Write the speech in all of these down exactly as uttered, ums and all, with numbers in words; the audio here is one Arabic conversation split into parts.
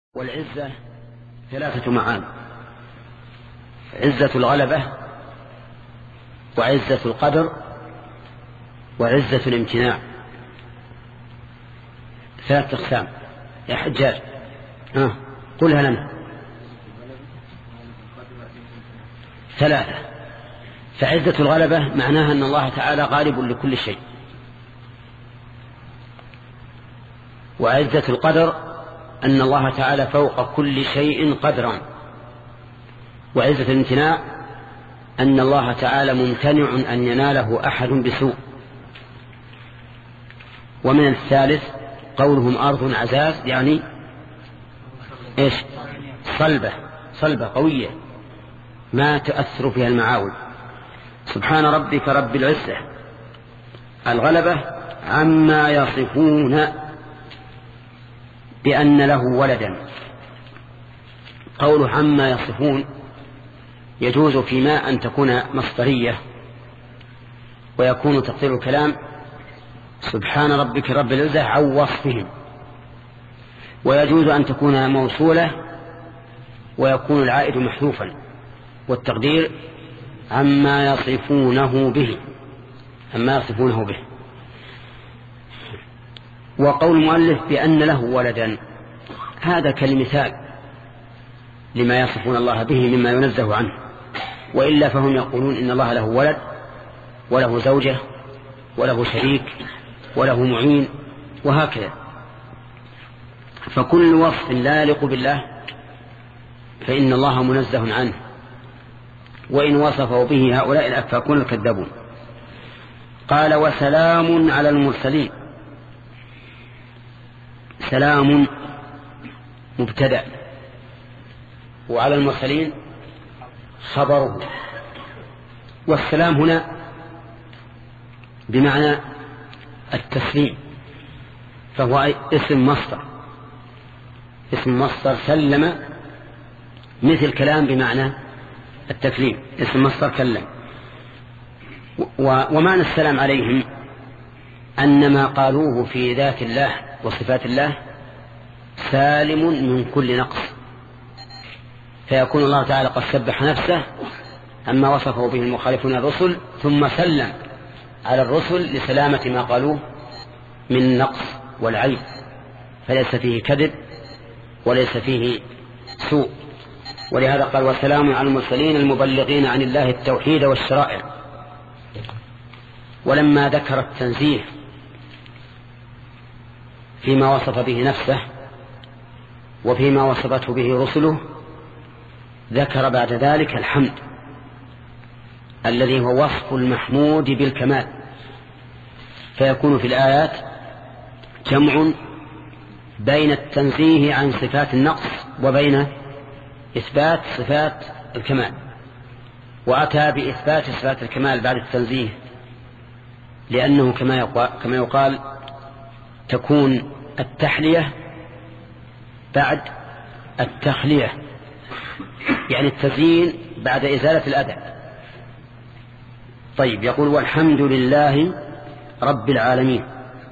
والعزة ثلاثة معاني: عزة الغلبة، وعزة القدر، وعزة الامتناع. ثلاثة أقسام. يا حجاج آه. قلها لنا. ثلاثة. فعزة الغلبة معناها أن الله تعالى غالب لكل شيء. وعزة القدر أن الله تعالى فوق كل شيء قدرا. وعزة الامتناع أن الله تعالى ممتنع أن يناله أحد بسوء. ومن الثالث قولهم أرض عزاز، يعني إيش؟ صلبة صلبة قوية ما تؤثر فيها المعاول. سبحان ربك رب العزة الغلبة عما يصفون بأن له ولدا. قوله عما يصفون يجوز فيما أن تكون مصدرية، ويكون تقدير الكلام سبحان ربك رب العزة عن وصفهم، ويجوز أن تكون موصولة ويكون العائد محذوفا، والتقدير عما يصفونه به عما يصفونه به. وقول المؤلف بأن له ولدا هذا كالمثال لما يصفون الله به مما ينزه عنه، وإلا فهم يقولون إن الله له ولد وله زوجة وله شريك وله معين وهكذا. فكل وصف لا يليق بالله فإن الله منزه عنه، وإن وصفه به هؤلاء الأفاكون الكذابون. قال وسلام على المرسلين. سلام مبتدأ، وعلى المرسلين خبره. والسلام هنا بمعنى التسليم، فهو اسم مصدر اسم مصدر سلم، مثل كلام بمعنى التكليم، اسم مصدر كلم. ومعنى السلام عليهم أن ما قالوه في ذات الله وصفات الله سالم من كل نقص، فيكون الله تعالى قد سبح نفسه أما وصفه به المخالفون الرسل، ثم سلم على الرسل لسلامة ما قالوه من النقص والعيب، فليس فيه كذب وليس فيه سوء. ولهذا قال وسلام على المرسلين المبلغين عن الله التوحيد والشرائع. ولما ذكر التنزيه فيما وصف به نفسه وفيما وصفته به رسله، ذكر بعد ذلك الحمد الذي هو وصف المحمود بالكمال. فيكون في الآيات جمع بين التنزيه عن صفات النقص وبين إثبات صفات الكمال. وأتى بإثبات صفات الكمال بعد التنزيه، لأنه كما يقال, كما يقال تكون التحلية بعد التخلية، يعني التزيين بعد إزالة الأذى. طيب، يقول والحمد لله رب العالمين.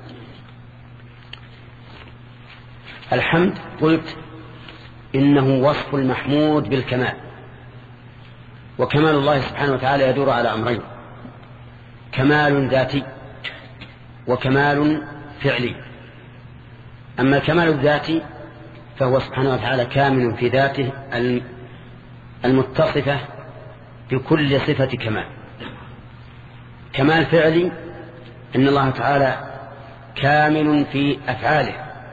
الحمد قلت إنه وصف المحمود بالكمال، وكمال الله سبحانه وتعالى يدور على أمرين: كمال ذاتي وكمال فعلي. أما الكمال الذاتي فهو سبحانه وتعالى كامل في ذاته المتصفة بكل صفة كمال. كمال فعلي أن الله تعالى كامل في أفعاله،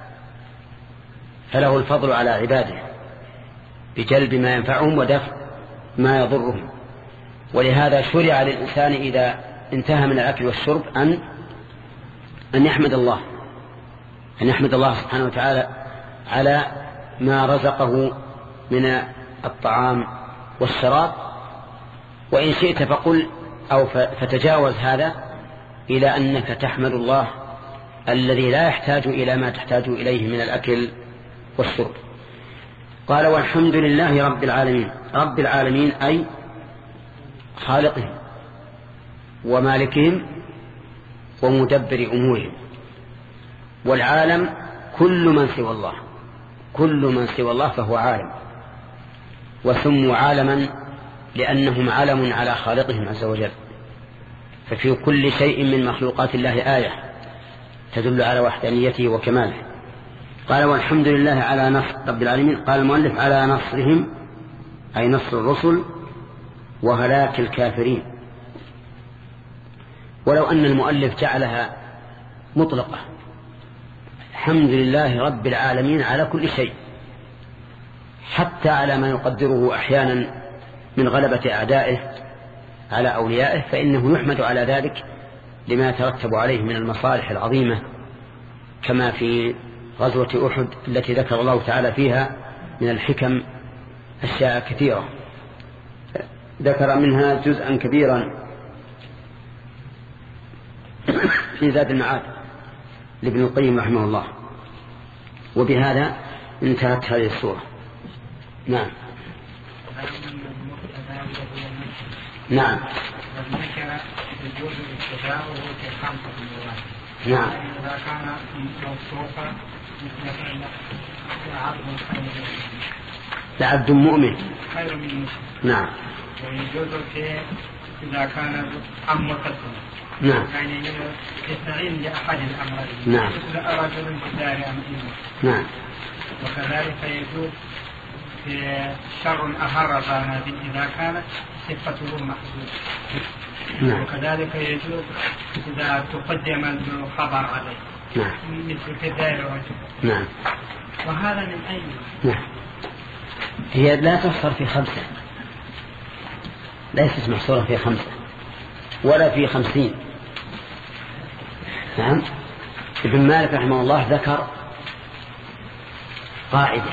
فله الفضل على عباده بجلب ما ينفعهم ودفع ما يضرهم. ولهذا شرع للإنسان إذا انتهى من الأكل والشرب أن أن يحمد الله أن يحمد الله سبحانه وتعالى على ما رزقه من الطعام والشراب. وإن شئت فقل أو فتجاوز هذا إلى أنك تحمد الله الذي لا يحتاج إلى ما تحتاج إليه من الأكل والشرب. قال والحمد لله رب العالمين. رب العالمين أي خالقهم ومالكهم ومدبر أمورهم. والعالم كل من سوى الله، كل من سوى الله فهو عالم، وسموا عالما لأنهم علم على خالقهم عز وجل. ففي كل شيء من مخلوقات الله آية تدل على وحدانيته وكماله. قال والحمد لله على نصر رب العالمين. قال المؤلف على نصرهم أي نصر الرسل وهلاك الكافرين. ولو أن المؤلف جعلها مطلقة الحمد لله رب العالمين على كل شيء، حتى على ما يقدره أحيانا من غلبة أعدائه على أوليائه، فإنه يحمد على ذلك لما يترتب عليه من المصالح العظيمة، كما في غزوة أحد التي ذكر الله تعالى فيها من الحكم أشياء كثيرة، ذكر منها جزءا كبيرا في زاد المعاد لابن القيم رحمه الله. وبهذا انتهت هذه السورة. نعم نعم نعم إذا كان موصوفا لعبد مؤمن خير من مسلم. نعم. ويجوز إذا كان عم مقدم. نعم. يعني يستعين بأحد الأمرين. نعم. مثل رجل في الدار أمين. نعم. وكذلك يجوز في شر أهر ذنب إذا كانت صفته محدودة. نعم. وكذلك يجوز إذا تقدم الخبر عليه. نعم. مثل في الدار رجل. نعم. وهذا من أين؟ نعم. هي لا تحصر في خمسة، ليست محصورة في خمسة ولا في خمسين. نعم. ابن مالك رحمه الله ذكر قاعدة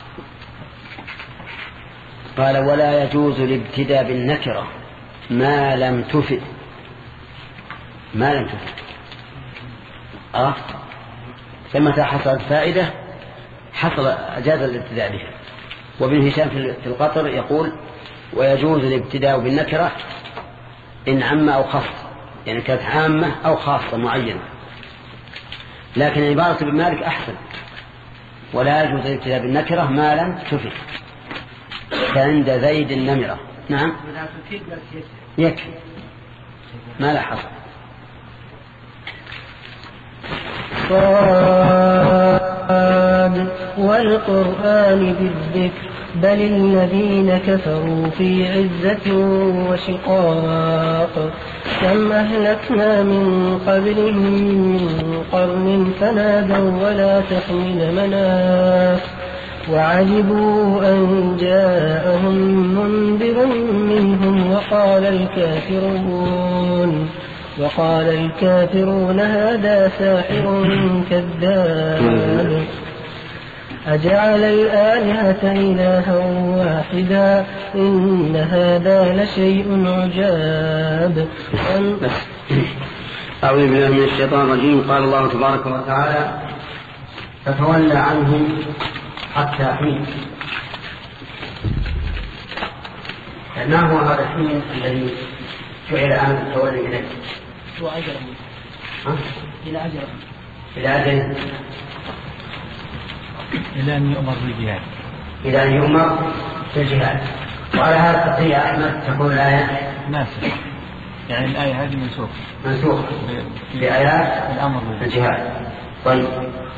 قال ولا يجوز الابتداء بالنكرة ما لم تفد ما لم تفد أه؟ فمتى حصلت فائدة حصل أجاز الابتداء بها. وابن هشام في القطر يقول ويجوز الابتداء بالنكرة إن عم أو خاص، يعني كانت عامة أو خاصة معينة. لكن عبارة ابن مالك أحسن، ولا يجوز الابتداء بالنكرة ما لم تفد كعند زيد النمرة. نعم يكفي ما لا حصل. صاد والقرآن بالذكر بل الذين كفروا في عزة وشقاق كم أهلكنا من قبلهم من قرن فنادوا ولا تحمل مناص وعجبوا أن جاءهم منذر منهم وقال الكافرون وقال الكافرون هذا ساحر كذاب أجعل الآلهة إلها واحدا إن هذا لشيء عجاب. أعوذ بالله من الشيطان الرجيم. قال الله تبارك وتعالى فتولى عنهم حتى حين. ما هو هذا الحين الذي جعل عن التولي إليه؟ هو أجل إلى أجل إلى أجل إلى أن يؤمر بالجهاد إلى أن يؤمر بالجهاد. وعلى هذا التقي أحمد تقول الآية ناسخ، يعني الآية هذه منسوخة منسوخة بآيات الأمر بالجهاد. طيب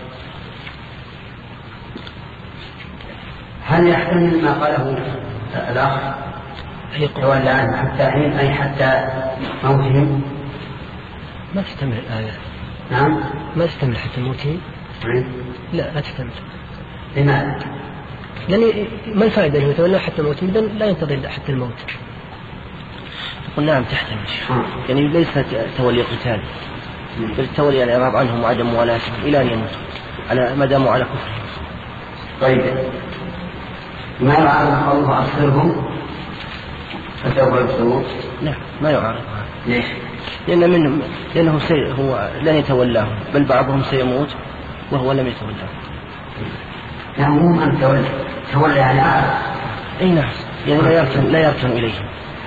هل يحتمل ما قاله الأخ تولى عنه حتى حين أي حتى موتهم؟ ما تستمر الآية. نعم ما تستمر حتى موتهم. لا لا تستمر. لماذا؟ لأن ما الفائدة أنه يتولى حتى الموت؟ لا ينتظر حتى الموت. قلنا نعم تحتمل، يعني ليس تولي قتال بل تولي الإعراض عنهم وعدم موالاتهم إلى أن يموتوا على ما داموا على كفرهم. طيب ما يعرض الله أصلهم فسوف يبصرون؟ لا ما يعرض. ليش؟ لأن منهم لأنه سي هو لن يتولاهم بل بعضهم سيموت وهو لم يتولاهم. نعم أن تولى تولى يعني أعرض. أي نعم يعني لا يركن لا يركن إليهم.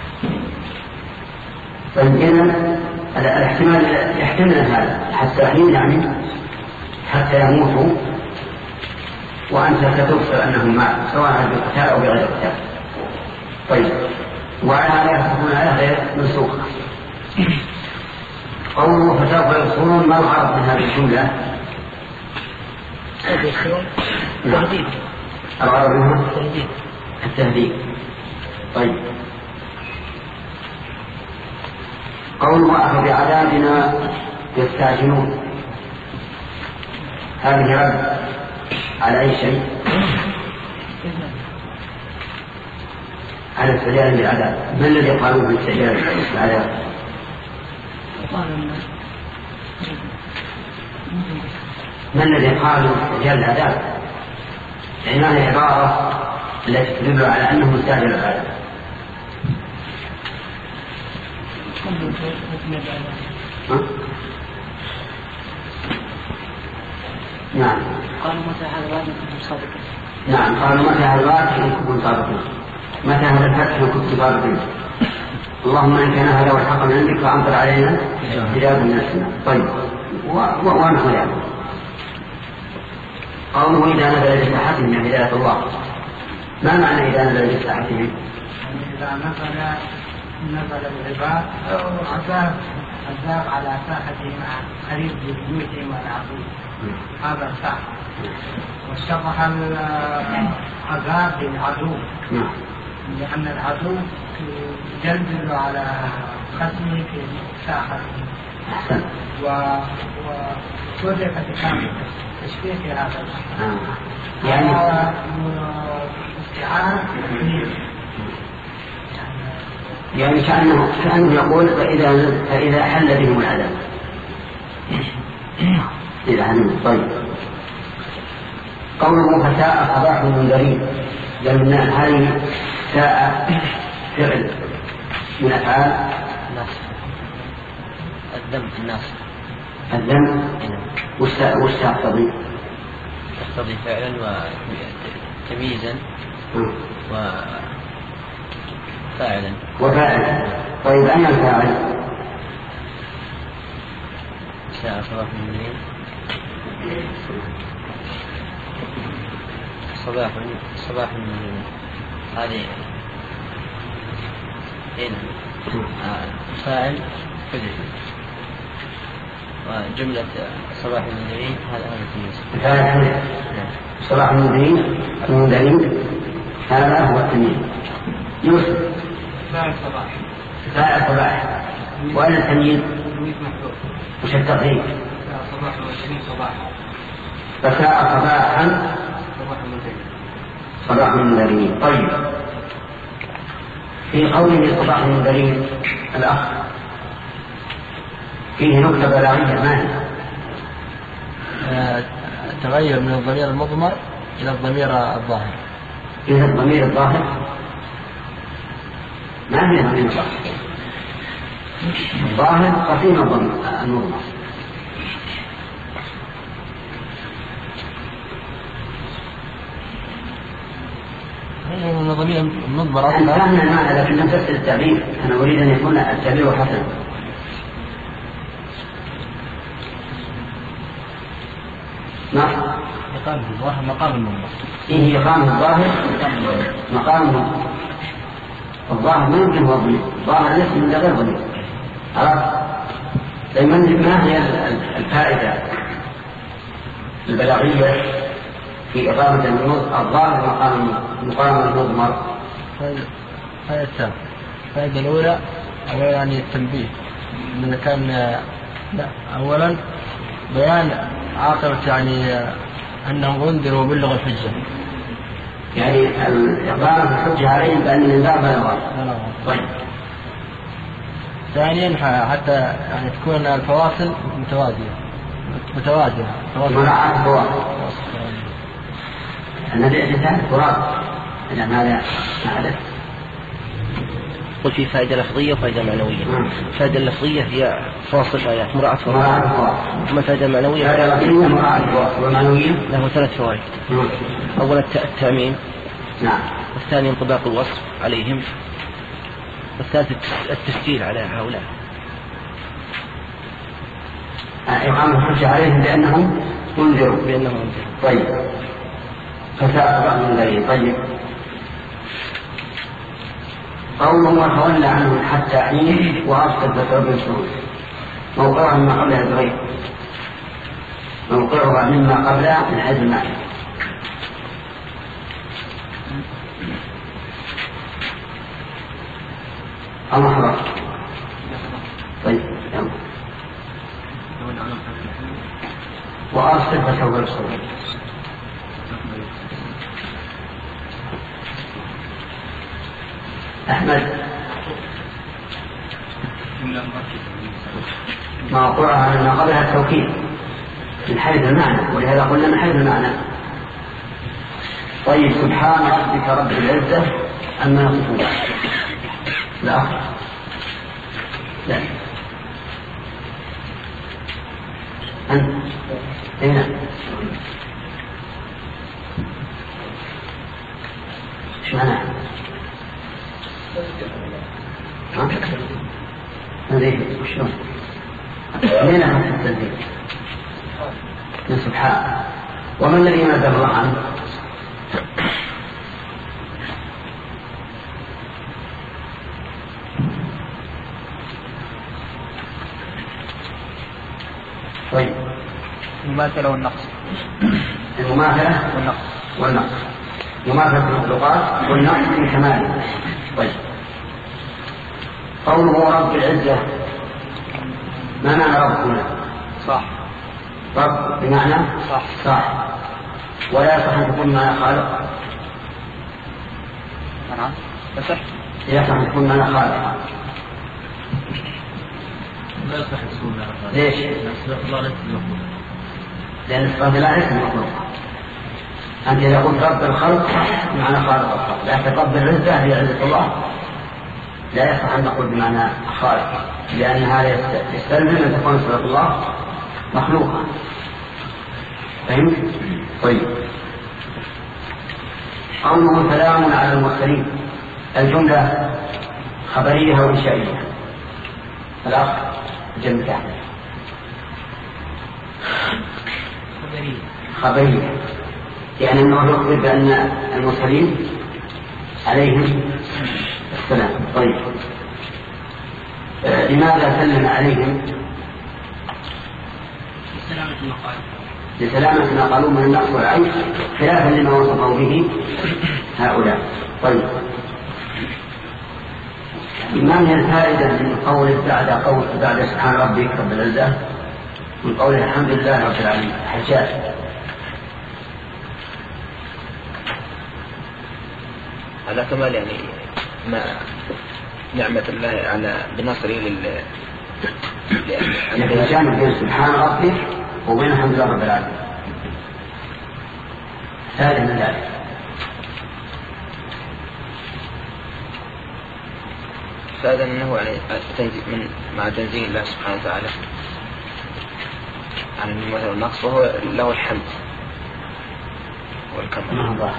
فإن الاحتمال يحتمل هذا حتى حين يعني حتى يموتوا وأنت ستبصر أنهم معك سواء بالقتال أو بغير القتال. طيب، وعلى هذا تكون على غير منسوخ. قوله فسوف يبصرون، ما الغرض من هذه الجملة؟ تهديد. الغرض منها تهديد. التهديد. طيب، قوله أفبعذابنا يستعجلون، هذه رد على أي شيء؟ على استعجال بالعذاب. ما الذي قالوا بالاستعجال بالعذاب؟ ما الذي قالوا باستعجال العذاب؟ يعني هذه العبارة التي تدل على أنه مستعجل العذاب. نعم. قالوا متى هذا الوعد إن كنتم صادقين. نعم، قالوا متى هذا الوعد إن كنتم صادقين، متى هذا الفتح إن كنتم صادقين. اللهم إن كان هذا والحق من عندك فأمطر علينا حجارة من السماء. طيب، ونحو ذلك. قوله إذا نزل بساحتهم من هداية الله، ما معنى إذا نزل بساحتهم؟ إذا نزل نزل العباد أو عذاب عذاب على ساحتهم قريب ببيوتهم والعدو، هذا الساحة. وشبه العذاب بالعدو، لأن العدو ينزل على خصمه في ساحته، وصدقت كامل تشبيه في هذا يعني استعانة يعني كأنه كأنه يقول فإذا فإذا حل بهم العذاب إذا حل. طيب، قوله فساء صباح المنذرين، لأن هذه ساء فعل من أفعال الذم في الناس. الذم والساء والساء تقتضي تقتضي فعلا وتمييزا وفاعلا وفاعلا. طيب، أين الفاعل؟ ساء صباح المنذرين صباح صباح المنذرين هذه هنا فاعل حدث، وجملة صباح المنذرين هذا هذا التمييز. فاعل حدث صباح المنذرين المنذرين هذا هو التمييز. يوسف فاعل صباح. فاعل صباح. وأين التمييز؟ وش التقدير؟ صباح المنذرين صباح. فساء صباحا صباح المنذرين. طيب، في قوله صباح المنذرين الأخ فيه نكتة بلاغية، ما هي؟ تغير من الضمير المضمر إلى الضمير الظاهر. إلى الضمير الظاهر؟ ما هي الضمير الظاهر؟ الظاهر قسيم الضمير المضمر. من الضمير المضمر أنا فاهم المعنى لكن لم تفسر التعبير. أنا أريد أن يكون التعبير حسنا. نعم، إقامة الظاهر مقام المضمر. إيه إقامة الظاهر مقام المضمر. الظاهر ما يمكن هو ضمير، الظاهر ليس من غير ضمير. عرفت؟ لمن ما هي الفائدة البلاغية في إقامة الظاهر مقام مقام المضمر؟ فائدة الثانية. الفائدة الأولى أولا يعني التنبيه، إن كان لا أولا بيان عاقبة يعني أنهم أنذروا وبلغوا الحجة، يعني إقامة الحجة عليهم بأن الإنذار بلغ. طيب. ثانيا حتى يعني تكون الفواصل متوازية متوازية مراعاة الفواصل. النبي الإنسان تراب إذا ماذا حدث؟ قل في فائدة لفظية وفائدة معنوية. الفائدة اللفظية هي فواصل الآيات مراعاة فواصل. أما الفائدة المعنوية فائدة لفظية مراعاة الفواصل، والمعنوية له ثلاث فوائد. أولا التأمين. نعم. والثاني انطباق الوصف عليهم. والثالث التسجيل على هؤلاء. إقامة الحجة عليهم بأنهم انذروا. بأنهم انذروا. طيب. فتأخذ من ذلك. طيب قوله وتولى عنه حتى حين وأصدق بسبب السرور موقعها مما قبلها بغير موقعها مما قبلها من حيث المعنى. الله حرام. طيب يلا وأصدق بسبب السرور أحمد موقعها مما قبلها التوكيد من حيث المعنى ولهذا قلنا من حيث المعنى. طيب سبحان ربك رب العزة عما يصفون. لا لا أنت هنا ايش معناه؟ ها؟ هذه وشلون؟ لين أخذت التنزيل من سبحان. ومن الذي نزل الله عنه؟ طيب المماثلة والنقص. المماثلة والنقص والنقص مماثلة المخلوقات والنقص في كماله. طيب قوله رب العزة ما معنى رب هنا؟ صح. رب بمعنى صح صح ولا يصح أن تكون معنى خالق. نعم يصح. يصح أن تكون معنى خالق. لا يصح تكون معنى خالق. ليش؟ لأن الصفات لا ليس مخلوق. أنت إذا قلت رب الخلق معنى خالق الخلق لكن رب العزة هي عزة الله لا يصح أن نقول بمعنى خالق لأن هذا يستلزم أن تكون صفة الله مخلوقة. فهمت؟ طيب قوله سلام على المرسلين الجملة خبرية وإنشائية. الأخ جنب تحت خبرية خبرية يعني أنه يخبر بأن المرسلين عليهم السلام. طيب آه لماذا سلم عليهم؟ سلامة المقال لسلامة ما قالوا من النقص والعيب خلافا لما وصفوا به هؤلاء. طيب ما هي الفائدة من قول بعد قول بعد سبحان ربك رب العزة من قوله الحمد لله رب العالمين؟ حجاج على كمال يعني ما نعمة الله على بنصره لل يعني الجامع بين سبحان ربك وبين الحمد لله رب العالمين هذا من ذلك. فهذا أنه يعني من مع تنزيه الله سبحانه وتعالى عن المثل والنقص وهو له الحمد والكمال.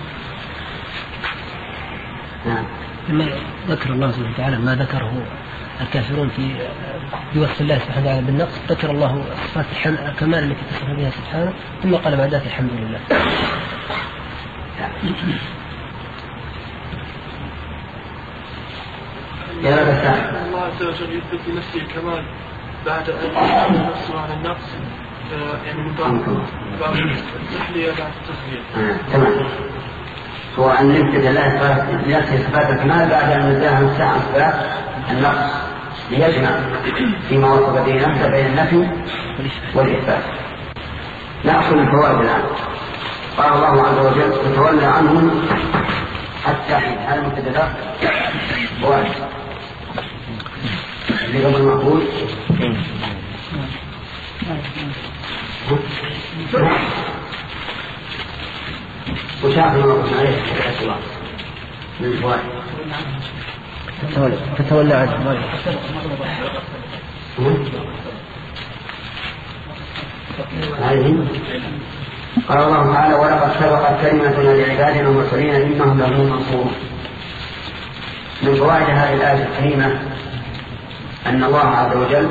لما ذكر الله سبحانه وتعالى ما ذكره الكافرون في بوصف الله سبحانه وتعالى بالنقص ذكر الله صفات الكمال التي تصف بها سبحانه ثم قال بعد ذلك الحمد لله. الله عز وجل يثبت لنفسه الكمال بعد أن يثبت نفسه عن النقص يعني من بعض التحلية بعد التخلية. تمام. هو أن يثبت لنفسه صفات الكمال بعد أن نزاها نفسه عن صفات النقص ليجمع فيما وصف به نفسه بين النفي والإثبات. نأخذ الفوائد الآن. قال الله عز وجل تتولى عنهم حتى حين. هذا المبتدأ فوائد اللي قبل المقبول وشاف المقبول عليه من الفوائد فتولى عنه. هذه قال الله تعالى ولقد سبقت كلمتنا لعبادنا المرسلين إنهم لهم منصورون. من فوائد هذه الآية الكريمة أن الله عز وجل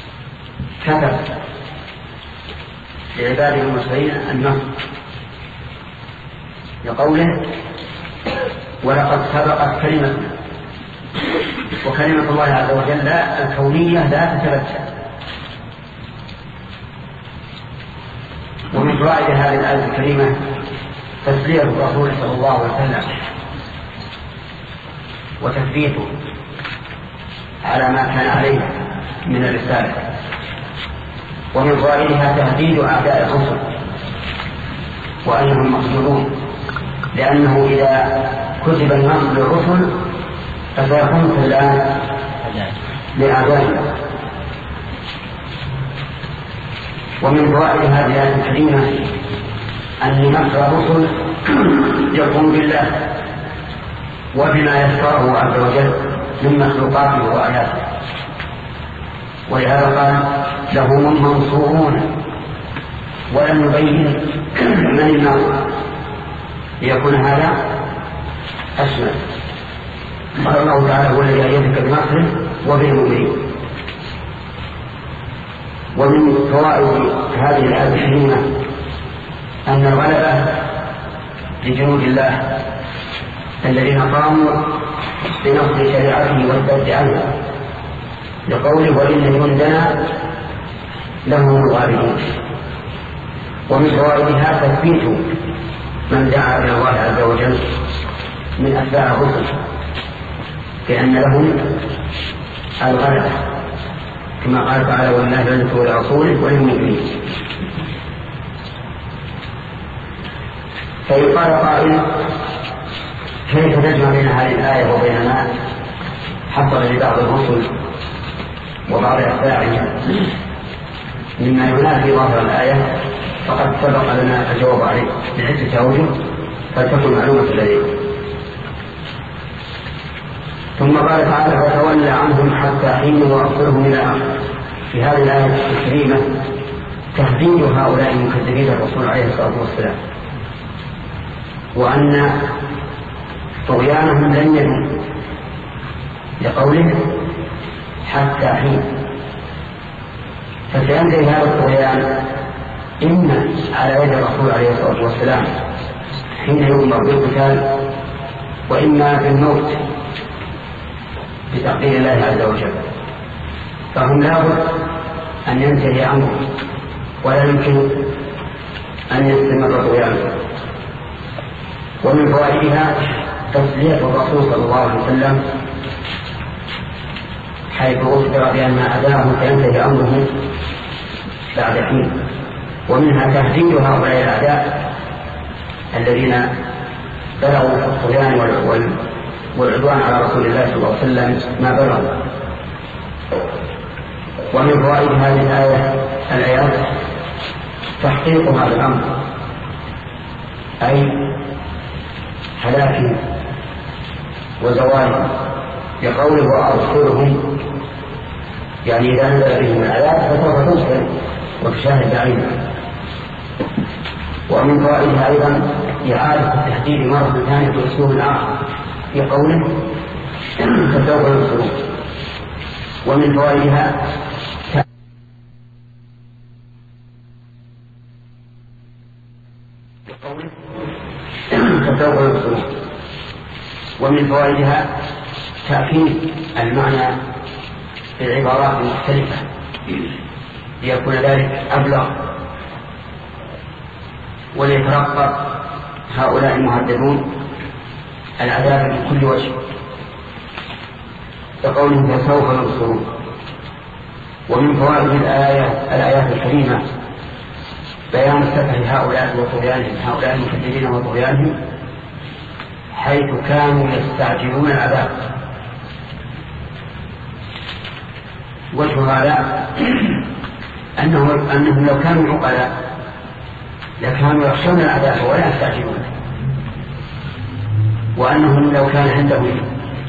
كتب لعباده المرسلين النصر لقوله ولقد سبقت كلمتنا. وكلمة الله عز وجل الكونية لا تتبدل. ومن فوائد هذه الآية الكريمة تسلية الرسول صلى الله عليه وسلم وتثبيته على ما كان عليه من الرسالة. ومن فوائدها تهديد أعداء الرسل وأنهم مقتولون، لأنه إذا كتب النصر للرسل فسيكون الآن لأعدائهم. ومن فوائد هذه الآية الكريمة أن نصر الرسل يقوم بالله وبما يشرعه عز وجل من مخلوقاته وآياته، ولهذا قال لهم المنصورون، ولم يبين من الناصر ليكون هذا أشمل. قال الله تعالى هو الذي أيدك بنصره وبالمؤمنين. ومن فوائد هذه الآية الكريمة أن الغلبة لجنود الله الذين قاموا بنصر شريعته والبعد عنها، لقوله وإن جندنا لهم الغالبون. ومن فوائدها تثبيت من دعا إلى الله عز وجل من أتباع الرسل بأن لهم الغلبة، كما قال تعالى والله العزة ولرسوله وللمؤمنين. فيقال قائل كيف تجمع بين هذه الآية وبين ما حصل لبعض الرسل وبعض أتباعهم مما ينافي ظاهر الآية؟ فقد سبق لنا الجواب عليه بعدة أوجه فلتكن معلومة لديكم. ثم قال تعالى وتولى عنهم حتى حين وأصلهم إلى آخر. في هذه الآية الكريمة تهديد هؤلاء المكذبين الرسول عليه الصلاة والسلام، وأن طغيانهم لن يدوم، لقوله حتى حين. فسينتهي هذا الطغيان إما على يد الرسول عليه الصلاة والسلام حين يؤمر بالقتال، وإما بالموت بتقدير الله عز وجل. فهم لابد أن ينتهي أمره ولا يمكن أن يستمر طغيانه. ومن فوائدها تسلية الرسول صلى الله عليه وسلم حيث أخبر بأن أداه سينتهي أمره بعد حين. ومنها تهديد هؤلاء الأعداء الذين بلغوا في الطغيان والعدوان على رسول الله صلى الله عليه وسلم ما بلغوا. ومن فوائد هذه الآية الآيات تحقيق هذا الأمر، أي هلاكهم وزوالهم، لقوله وأبصرهم، يعني إذا نزل بهم الآيات فسوف تبصر وتشاهد بعينها. ومن فوائدها أيضا إعادة التهديد مرة ثانية بأسلوب آخر في قوله فسوف يبصرون. ومن فوائدها فسوف يبصرون. ومن فوائدها تأكيد المعنى في العبارات المختلفة ليكون ذلك أبلغ، وليترقب هؤلاء المهددون العذاب من كل وجه، كقوله فسوف يبصرون. ومن فوائد الآية الآيات الكريمة بيان سفه هؤلاء وطغيانهم، هؤلاء المكذبين وطغيانهم، حيث كانوا يستعجلون العذاب. وجه هذا أنه أنهم لو كانوا عقلاء لكانوا يخشون العذاب ولا يستعجلونه، وأنهم لو كان عندهم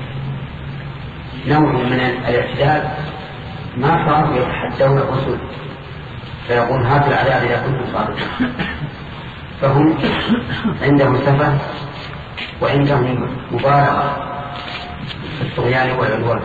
نوع من الاعتدال ما صاروا يتحدون الرسل فيقول هذا العذاب إذا كنتم صادقين. فهم عندهم سفه وعندهم مبالغة في الطغيان والعدوان.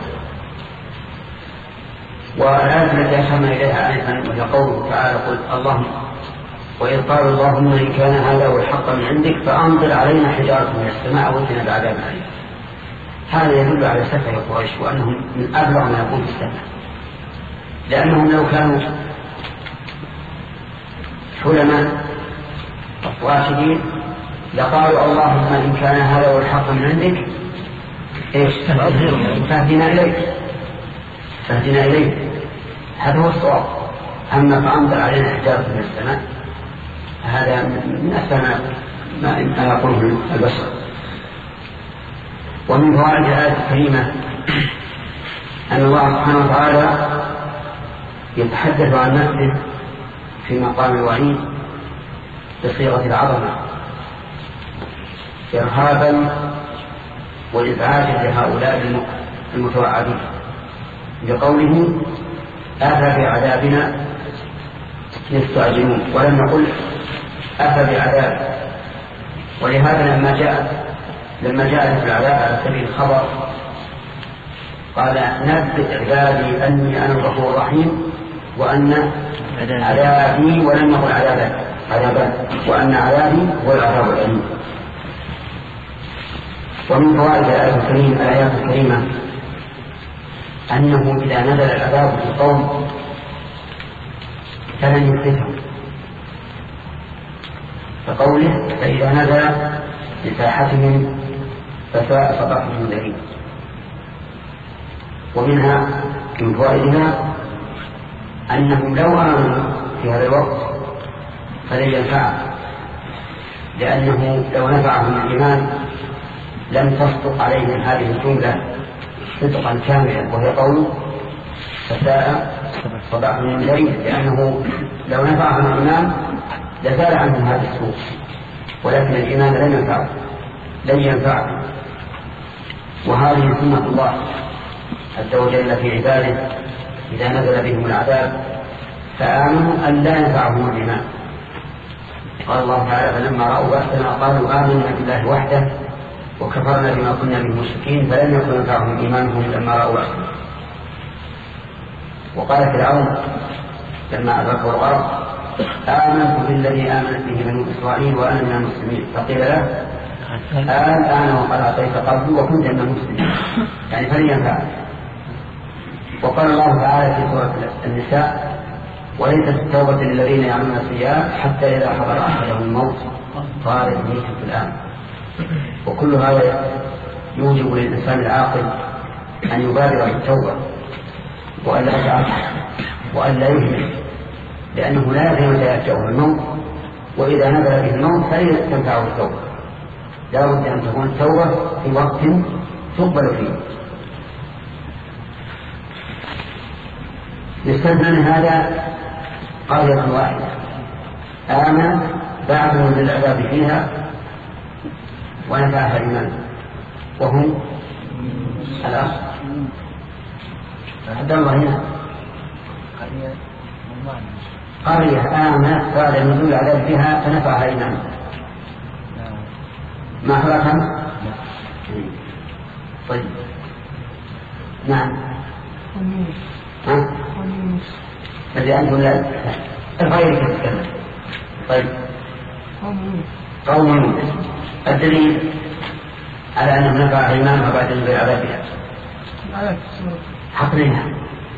والآية التي أشرنا إليها آنفا وهي قوله تعالى قل اللهم وإذ قالوا اللهم إن كان هذا هو الحق من عندك فأنزل علينا حجارة من السماء واتنا بعذاب أليم. هذا يدل على سفه قريش وأنهم من أبلغ ما يكون في السفه، لأنهم لو كانوا حلماء راشدين لقالوا اللهم إن كان هذا هو الحق من عندك إيش فاهدنا إليك فاهدنا إليك هذا هو الصواب. أما فأنزل علينا حجارة من السماء هذا من أسماء ما يقوله البشر. ومن فوائد الآية الكريمة أن الله سبحانه وتعالى يتحدث عن نفسه في مقام الوعيد بصيغة العظمة إرهابا وإزعاجا لهؤلاء المتوعدين بقوله أفى بعذابنا يستعجلون، ولم نقل أفى بعذاب. ولهذا لما جاء لما جاءت العذاب على سبيل الخبر قال نبئ عبادي أني أنا الغفور الرحيم وأن عذابي، ولم يقل عذابا عذابا وأن عذابي هو العذاب الأليم. ومن فوائد الآيات الكريمة الآيات الكريمة أنه إذا نزل العذاب في القوم فلن يفلتهم، فقوله فإذا نزل بساحتهم فساء صباح المنذرين. ومنها من فوائدها أنهم لو آمنوا في هذا الوقت فلن ينفعهم، لأنه لو نفعهم الإيمان لم تصدق عليهم هذه الجملة صدقا كاملا وهي قوله فساء صباح المنذرين، لأنه لو نفعهم الإيمان لزال عنهم هذا السوء، ولكن الإيمان لن ينفعه لن ينفعه. وهذه سنة الله عز وجل في عباده إذا نزل بهم العذاب فآمنوا أن لا ينفعهم الإيمان. قال الله تعالى فلما رأوا بأسنا قالوا آمنا بالله وحده وكفرنا بما كنا من المشركين فلم يكن ينفعهم إيمانهم لما رأوا بأسنا. وقال فرعون لما أدركه الغرق آمنت بالذي آمنت به بنو إسرائيل وأنا من المسلمين، فقيل له الآن أنا وقد أعطيت قبل وكنت من المسلمين، يعني فلن ينفعك. وقال الله تعالى في سورة النساء وليست التوبة للذين يعملون السيئات حتى إذا حضر أحدهم الموت قال إني تبت الآن. وكل هذا يوجب للإنسان العاقل أن يبادر بالتوبة وأن لا يتعب وأن لا يهمل، لأنه لا يدري متى يأتيه الموت، وإذا نزل به الموت فلن تنفعه التوبة. لا بد أن تكون التوبة في وقت تقبل فيه. يستثنى من هذا قرية واحدة آمن بعد من العذاب فيها ونفعها الإيمان وهم الأصل. عبد الله هنا قرية آمنت بعد نزول العذاب فيها فنفعها الإيمان ما حركها. طيب نعم ها الذي أنتم لا الغير تتكلم. طيب قوم يونس الدليل على أنهم نفع إيمانها بعد نزول العذاب فيها حقناها.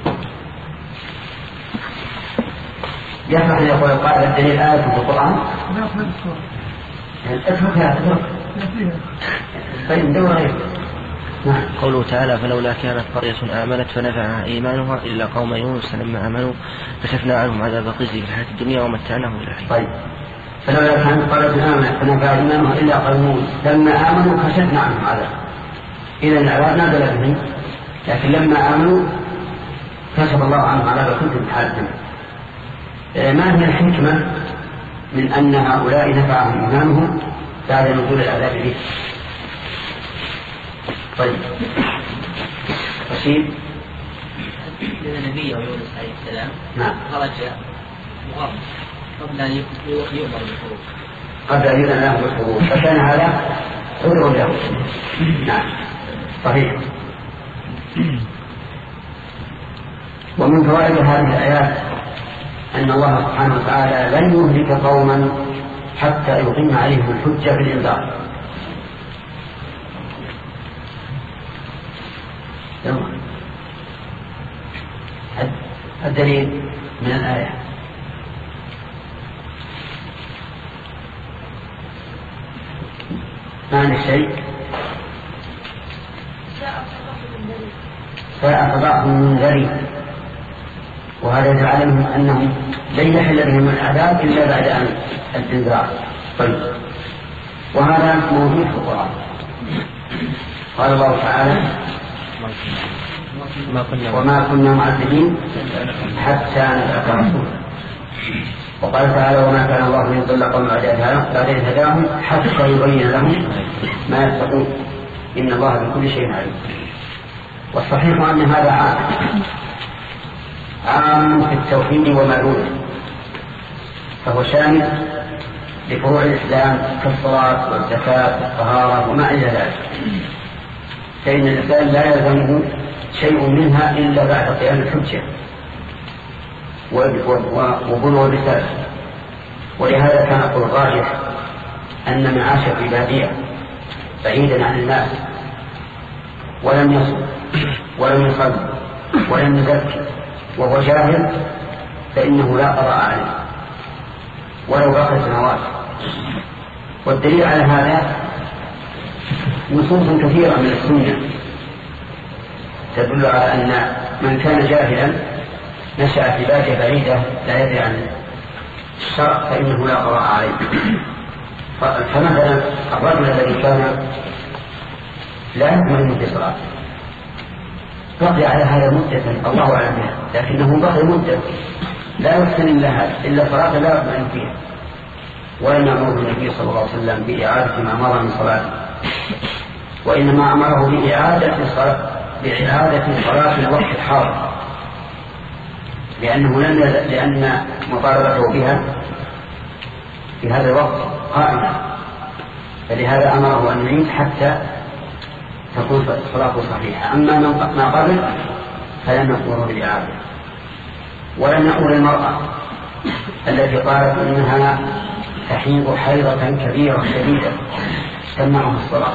يفرح يقول القائل الدليل آية في القرآن اتركها اتركها. طيب دور غير. قوله تعالى فلولا كانت قرية آمنت فنفعها إيمانها إلا قوم يونس لما آمنوا كشفنا عنهم عذاب خزي في الحياة الدنيا ومتعناهم إلى حين. طيب فلولا كانت قرية آمنت فنفعها إيمانها إلا قوم يونس لما آمنوا كشفنا عنهم عذاب. إذا العذاب نزل بهم، لكن لما آمنوا كشف الله عنهم عذاب خزي في الحياة الدنيا. ما هي الحكمة من أن هؤلاء نفعهم إيمانهم بعد نزول العذاب به؟ طيب رشيد لأن النبي يونس عليه السلام نعم خرج مغرب قبل أن يؤمر بالخروج قبل أن يؤمر له بالخروج فكان هذا عذر له. نعم صحيح. ومن فوائد هذه الآيات أن الله سبحانه وتعالى لن يهلك قوما حتى يقيم عليهم الحجة بالإنذار. الدليل من الآية معنى الشيء ساء صداقهم من ذري، وهذا يتعلمهم أنهم لن يحل بهم العذاب إلا بعد أن الإنذار. طيب، وهذا موجود في القرآن. قال الله تعالى وما كنا معذبين حتى نبعث رسولا، وقال تعالى وما كان الله ليضل قوما بعد إذ هداهم حتى يبين لهم ما يتقون إن الله بكل شيء عليم. والصحيح أن هذا عام عام في التوحيد وما دونه، فهو شامل لفروع الإسلام كالصلاة والزكاة والطهارة وما إلى ذلك، فإن الإنسان لا يلزمه شيء منها إلا بعد قيام الحجة وبلوغ الرسالة. ولهذا كان القول الراجح أن من عاش في بادية بعيدا عن الناس ولم يصل ولم يصلي ولم يزكي وهو جاهل فإنه لا قضاء عليه ولو بقي سنوات. والدليل على هذا نصوص كثيرة من السنة تدل على أن من كان جاهلا نشأ في بادية بعيدة لا يدري عن الشرع فإنه لا قضاء عليه. فمثلا الرجل الذي كان لا يكمل مدة صلاة بقي على هذا مدة الله أعلم بها، لكنه بقي مدة لا يحسن إلا هذا إلا صلاة لا يطمئن فيها، ولم يأمره النبي صلى الله عليه وسلم بإعادة ما مضى من صلاته، وإنما أمره بإعادة صلاة بإعادة صلاة الوقت الحاضر، لأنه لم يزل لأن مطالبته بها في هذا الوقت قائمة، فلهذا أمره أن يعيد حتى تكون صلاته صحيحة. أما ما قبل فلم يأمره بالإعادة. ولم يأمر المرأة التي قالت إنها تحيض حيضة كبيرة شديدة تمنعها الصلاة،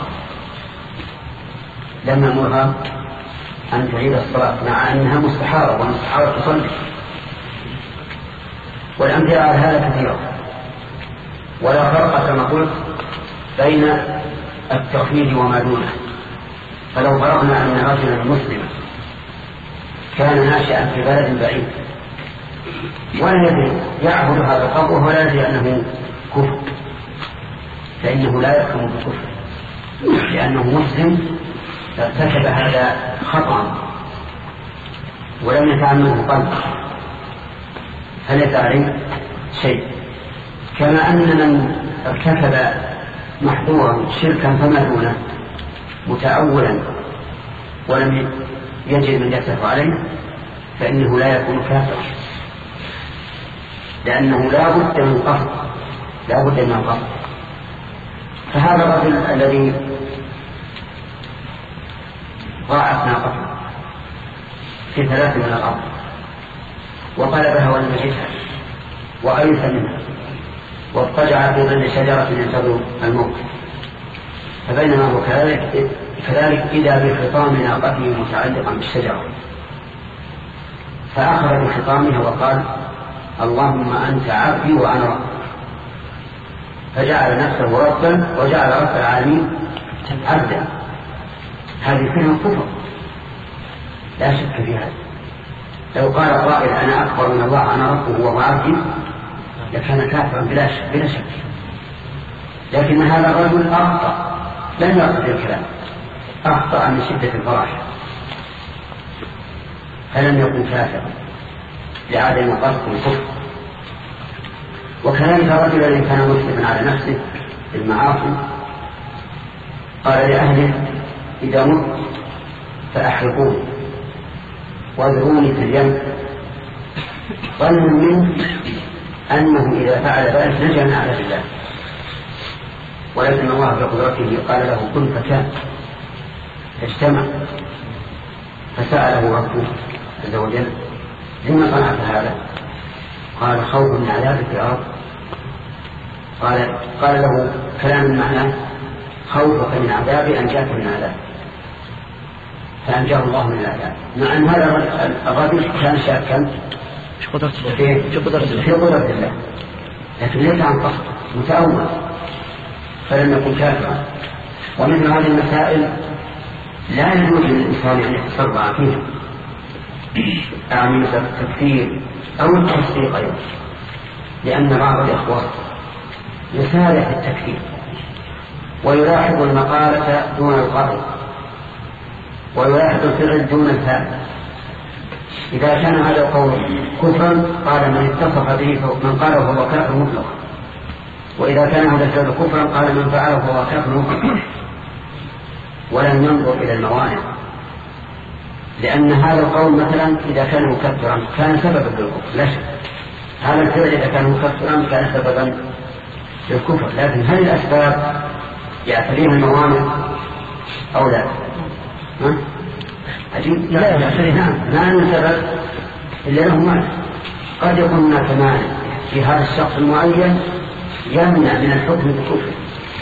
لم يأمرها أن تعيد الصلاة مع أنها مستحارة والمستحارة تصلي. والأمثلة على هذا كثيرة. ولا فرق كما قلت بين التوحيد وما دونه. فلو فرضنا أن رجلا مسلما كان ناشئا في بلد بعيد ولا يدري يعبد هذا القبر ولا يدري أنه كفر، فإنه لا يحكم بالكفر لأنه مسلم ارتكب هذا خطأ ولم يتعمده قلبه فليس عليه شيء. كما أن من ارتكب محظورا شركا فما دونه متأولا ولم يجد من يسف عليه فإنه لا يكون كافرا، لأنه لا بد من قصد لا بد من القصد. فهذا الرجل الذي ضاعت ناقته في ثلاث من الأرض وقلبها ولم يجدها وأيس منها واضطجع في ظل شجرة ينتظر الموت، فبينما هو كذلك كذلك إذا بخطام ناقته متعلقا بالشجرة فأخذ بخطامها وقال اللهم أنت عبدي وأنا ربك، فجعل نفسه ربا وجعل رب العالمين عبدا. هذه كلمة كفر لا شك في هذا. لو قال قائل أنا أكبر من الله أنا ربه وهو عبدي لكان كافرا بلا شك, بلا شك. لكن هذا الرجل أخطأ لم يقصد الكلام، أخطأ من شدة الفرح فلم يكن كافرا لعدم قصد الكفر. وكذلك الرجل الذي كان مسلما على نفسه بالمعاصي قال لأهله إذا مت فأحرقوني واذروني في اليم، ظنوا منه أنه إذا فعل ذلك نجا من عذاب الله، ولكن الله بقدرته قال له كن فكان فاجتمع فسأله ربه عز وجل لما صنعت هذا؟ قال خوف من عذابك يا رب. قال قال له كلام معناه خوفك من عذابي أنجاك من عذاب، فأنجاه الله من العذاب، مع أن هذا الرجل كان شاكا في قدرة الله، لكن ليس عن قصد، متأول، فلم يكن كافرا. ومثل هذه المسائل لا يجوز للإنسان أن يتصرف فيها، أعني مثل التكفير أو التصديق أيضا، لأن بعض الإخوة يسارع في التكفير ويلاحظ المقالة دون القول ويلاحظ الفعل دون الفعل. إذا كان هذا القول كفرا قال من اتصف به من قاله فهو كافر مطلق، وإذا كان هذا الفعل كفرا قال من فعله فهو كافر مطلق، ولم ينظر إلى الموانع، لأن هذا القول مثلا إذا كان مكفرا كان سببا للكفر لا شك، هذا الفعل إذا كان مكفرا كان سببا للكفر، لكن هل الأسباب يعتريها الموانع أو لا؟ ها؟ عجيب. لا يعتريها. نعم، ما أن سبب إلا له مانع. قد يكون هناك مانع في هذا الشخص المعين يمنع من الحكم بالكفر،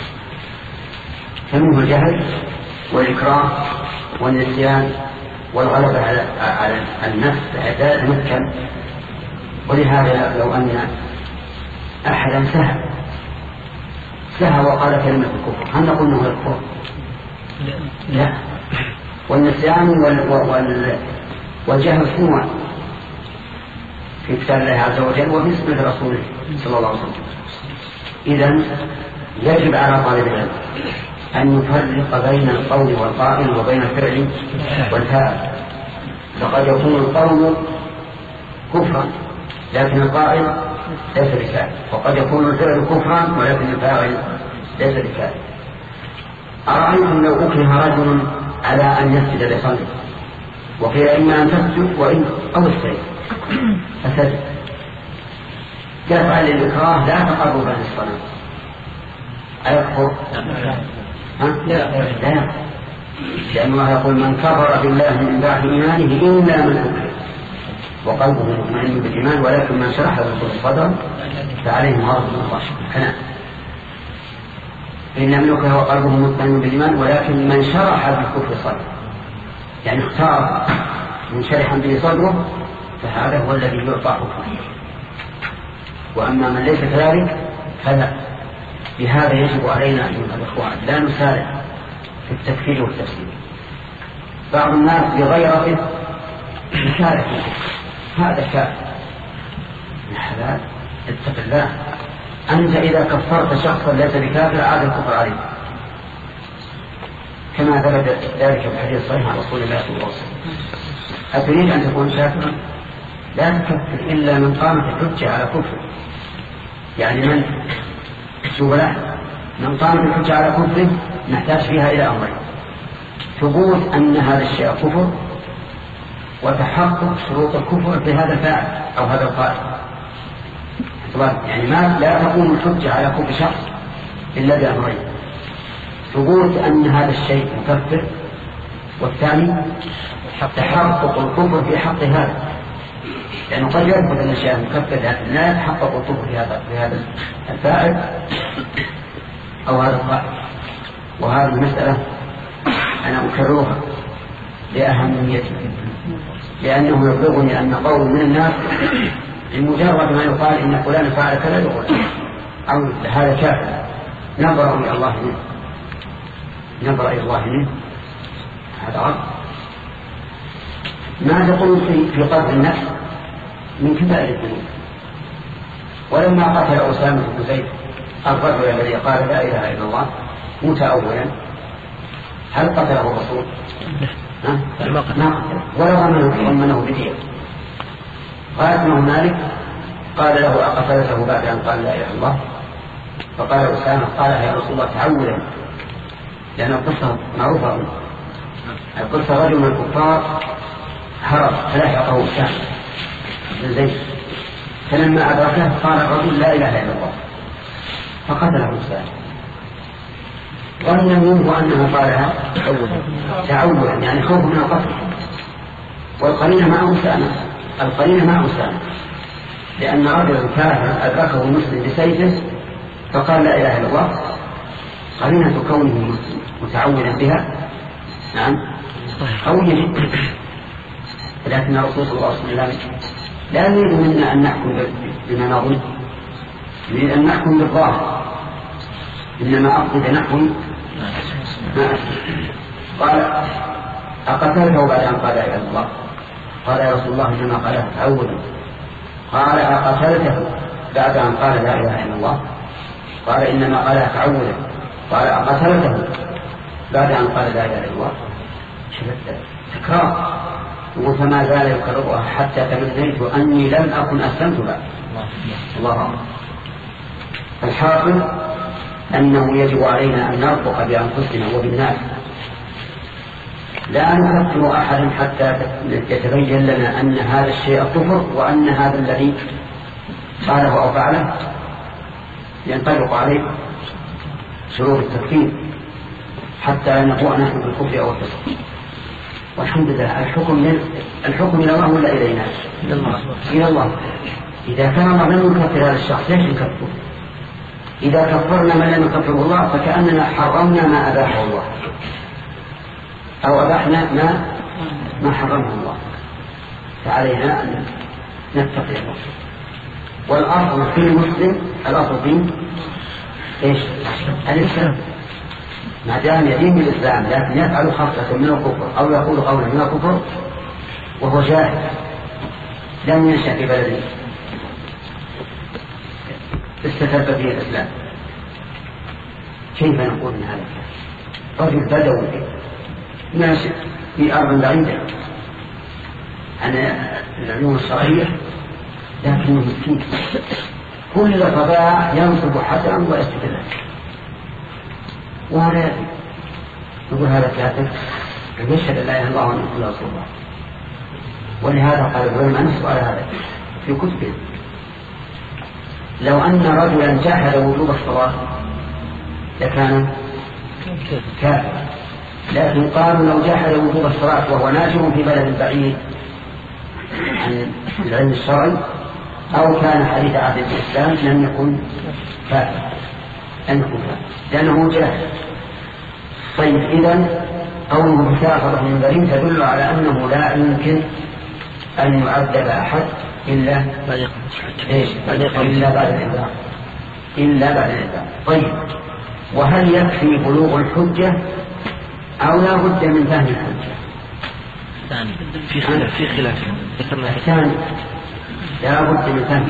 فمنه الجهل والإكراه والنسيان والغلبة على على النفس حتى يتمكن. ولهذا لو أن أحدا سهى سهى وقال كلمة الكفر هل نقول أنه الكفر؟ لا. والنسيان وال والجهل سوى في كتاب الله عز وجل وفي سنة رسوله صلى الله عليه وسلم. إذن يجب على طالب العلم أن يفرق بين القول والقائل وبين الفعل والفاعل، فقد يكون القول كفرا لكن القائل ليس بكافر، وقد يكون الفعل كفرا ولكن الفاعل ليس بكافر. أرأيتم لو أكره رجل على أن يسجد لصلي وقيل إما أن تسجد وإن أو السيد فسجد، يفعل الإكراه لا تقربا للصلاة أيكفر؟ ها؟ لا لا، لأن الله يقول من كفر بالله من بعد إيمانه إلا من أكره وقلبه مطمئن بالإيمان ولكن من شرح بالكفر صدرا فعليهم غضب من الله سبحانه. إن لم يكره وقلبه مطمئن بالإيمان ولكن من شرح بالكفر صدرا، يعني اختار من شرح به صدره فهذا هو الذي يعطى حكمه، وأما من ليس كذلك فلا. بهذا يجب علينا أيها الأخوان لا نسارع في التكفير والتفسير. بعض الناس بغيرته يسارع في هذا كافر، هذا اتق الله، أنت إذا كفرت شخصا ليس بكافر عاد الكفر عليه، كما ثبت ذلك في الحديث الصحيح عن رسول الله صلى الله عليه وسلم. أتريد أن تكون كافرا لا تكفر إلا من قامت الحجة على كفر، يعني من شوف لا من قامت الحجة على كفر نحتاج فيها إلى أمرين: ثبوت أن هذا الشيء كفر، وتحقق شروط الكفر في هذا الفاعل أو هذا القائل. يعني ما لا تقوم الحجة على كفر شخص إلا بأمرين: ثبوت أن هذا الشيء مكفر، والثاني تحقق الكفر في حق هذا، لأنه قد يثبت أن الشيء مكفر لكن لا يتحقق الكفر في هذا في هذا الفاعل أو هذا القائل. وهذه المسألة أنا أكررها لأهميتها، لأنه يبلغني أن قول من الناس بمجرد ما يقال إن فلان فعل كذا يقول أو هذا كافر، نظر إلى الله منه نظر إلى الله منه هذا غلط. ما تقول في في قتل النفس من كبائر الذنوب. ولما قتل أسامة بن زيد الرجل الذي قال لا إله إلا الله متأولا هل قتله الرسول؟ ما قتله ولا ضمنه بدية. قال ابن مالك قال له أقتلته بعد أن قال لا إله إلا الله؟ فقال أسامة قال يا رسول الله تعولا، لأن القصة معروفة. القصة رجل من الكفار هرب فلاحقه أسامة بن زيد، فلما أدركه قال الرجل لا إله إلا الله فقتله أسامة، ظن منه أنه قالها تعولا يعني خوف من القتل، والقرينة مع أسامة القرينة مع أسامة لأن رجلا كافرا أدركه مسلم بسيفه فقال لا إله إلا الله، قرينة كونه متعودا بها نعم قوية جدا. لكن الرسول صلى الله عليه وسلم لا يريد منا أن نحكم بما نظن، يريد أن نحكم بالظاهر، إنما أقصد نحكم ما قال أقتلته بعد أن قال لا إله إلا الله؟ قال يا رسول الله إنما قال تعودا. قال أقتلته بعد أن قال لا إله إلا الله؟ قال إنما قال تعودا. قال أقتلته بعد أن قال لا إله إلا الله؟ شفت تكرار. وفما زال يكررها حتى تمنيت أني لم أكن أسلمت بعد. الله أكبر. الحاصل أنه يجب علينا أن نرفق بأنفسنا وبالناس، لا نكفر أحدا حتى يتبين لنا أن هذا الشيء كفر، وأن هذا الذي قاله أو فعله ينطبق عليه شرور التكفير حتى نقوع نحن بالكفر أو الفسق. والحمد لله الحكم الحكم إلى الله ولا إلينا؟ إلى الله. إذا كان الله لم يكفر هذا الشخص ليش نكفره؟ إذا كفرنا من لم يكفره الله فكأننا حرمنا ما أباحه الله، أو أباحنا ما ما حرمه الله، فعلينا أن نتقي الله. والأصل في المسلم الأصل فيه إيش؟ الإسلام، ما دام يدين بالإسلام لكن يفعل خاصة من الكفر أو يقول قولا من الكفر وهو جاهل لم ينشأ في بلده استتب فيه الإسلام، كيف نقول من هذا؟ رجل بدوي ناشئ في أرض بعيدة عن العلوم الشرعية لكنه مسكين، كل صباح ينصب حسنا ويستدل وهذا يأتي نقول هذا كافر يشهد لا إله إلا الله وأن محمدا رسول الله. ولهذا قال العلماء نصوا على هذا في كتبهم. لو أن رجلا جحد وجوب الصلاة لكان كافر، لكن قالوا لو جحد وجوب الصلاة وهو ناجر في بلد بعيد عن العلم الشرعي أو كان حديث عهد الإسلام لم يكن كافر، لم يكن كافر لأنه جاهل. طيب إذن قوله كافر من بريء تدل على أنه لا يمكن أن يعذب أحد إلا إيش؟ إلا بعد الإنذار، إلا بعد الإنذار. طيب وهل يكفي بلوغ الحجة أو لا بد من فهم الحجة؟ في خلاف في خلاف الثاني لا بد من فهم.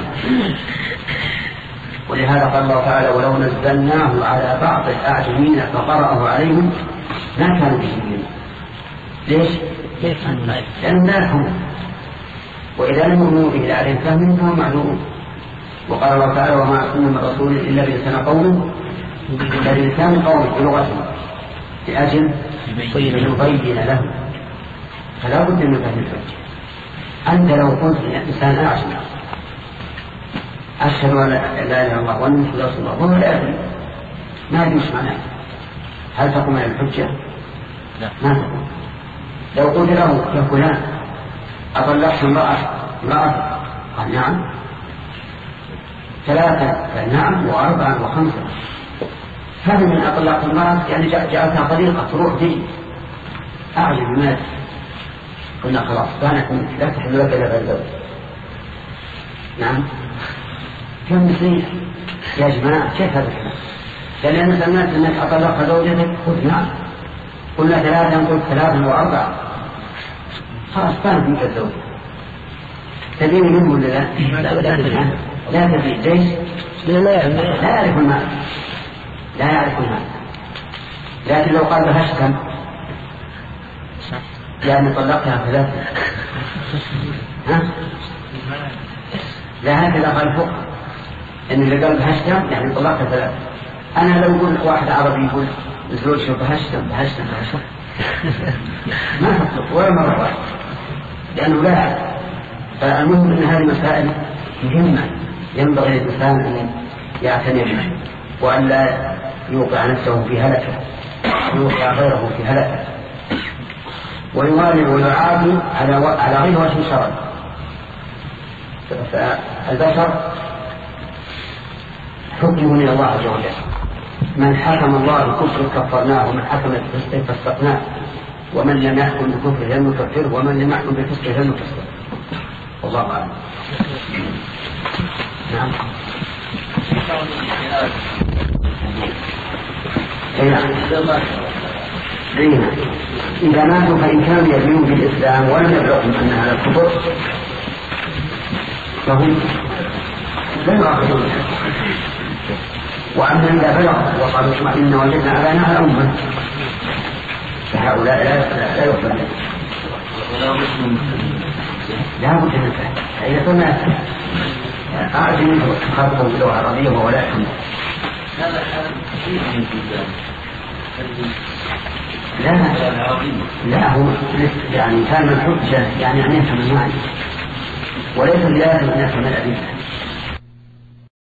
ولهذا قال الله تعالى ولو نزلناه على بعض الأعجمين فقرأه عليهم ما كانوا بشيء. ليش؟ لأنهم لا يفهمون، وإذا لم يؤمنوا به عليهم فهم فهم معلومون. وقال الله تعالى وما أرسلنا من رسول إلا بلسان قوم بلسان قوم بلغتهم لأجل يبين لهم، فلا بد من فهم الحجة. أنت لو كنت إنسان أعجم أشهد أن لا إله إلا الله وأن محمدا رسول الله وهو لا يدري ما يدري ايش معناه، هل تقوم على الحجة؟ لا ما تقوم. لو قلت له يا فلان أطلقت امرأة امرأة قال نعم، ثلاثة قال نعم، وأربعة وخمسة، فهم من أطلقت امرأة يعني جعلتها طريقة تروح دي أعجب بماذا؟ قلنا خلاص فانكم لا تحل لك إلا غير زوج. نعم كم نصيح يا جماعة كيف هذا الكلام؟ لأن الناس أنك أطلق زوجتك قلت نعم، قلنا ثلاثة قلت ثلاثة وأربعة، خلاص فانت منك الزوج. تدين منه ولا لا؟ لا تدين. لا تدين ليش؟ لا يعرف المال، لا يعرف المال. لكن لو قال بهشتم يعني طلقتها ثلاثة ها؟ لا هكذا قال فوق إن اللي قال بهشتم يعني طلقتها ثلاثة. أنا لو قلت واحد عربي يقول الزوج شو بهشتم بهشتم بهشتم ما تطلق ولا مرة واحدة لأنه لا يعرف. فالمهم أن هذه مسائل مهمة ينبغي للإنسان أن يعتني بها وأن لا يوقع نفسه في هلكة ويوقع غيره في هلكة، ويوالي ويعادي على على غير وجه شرعي. فالبشر حكمه من الله عز وجل. من حكم الله بكفر كفرناه، ومن حكم بفسقه فسقناه، ومن لم يحكم بكفر لم نكفره، ومن لم يحكم بفسقه لم نكفره. والله أعلم. نعم. نعم. إذا ماتوا فإن كانوا يدينون بالإسلام ولم يبلغهم أن هذا الكفر فهم لا يراقبون. وأما إذا بلغ وقالوا اطمئن وجدنا أبانا على أمه فهؤلاء لا يقبل لا بد من الفهم. فإذا كنا أعجب منه خلقه باللغة العربية وهو لا يفهم. لا لا هو يعني كان الحجة يعني أن يفهم المعنى وليس بلازم أن يفهم الأدلة.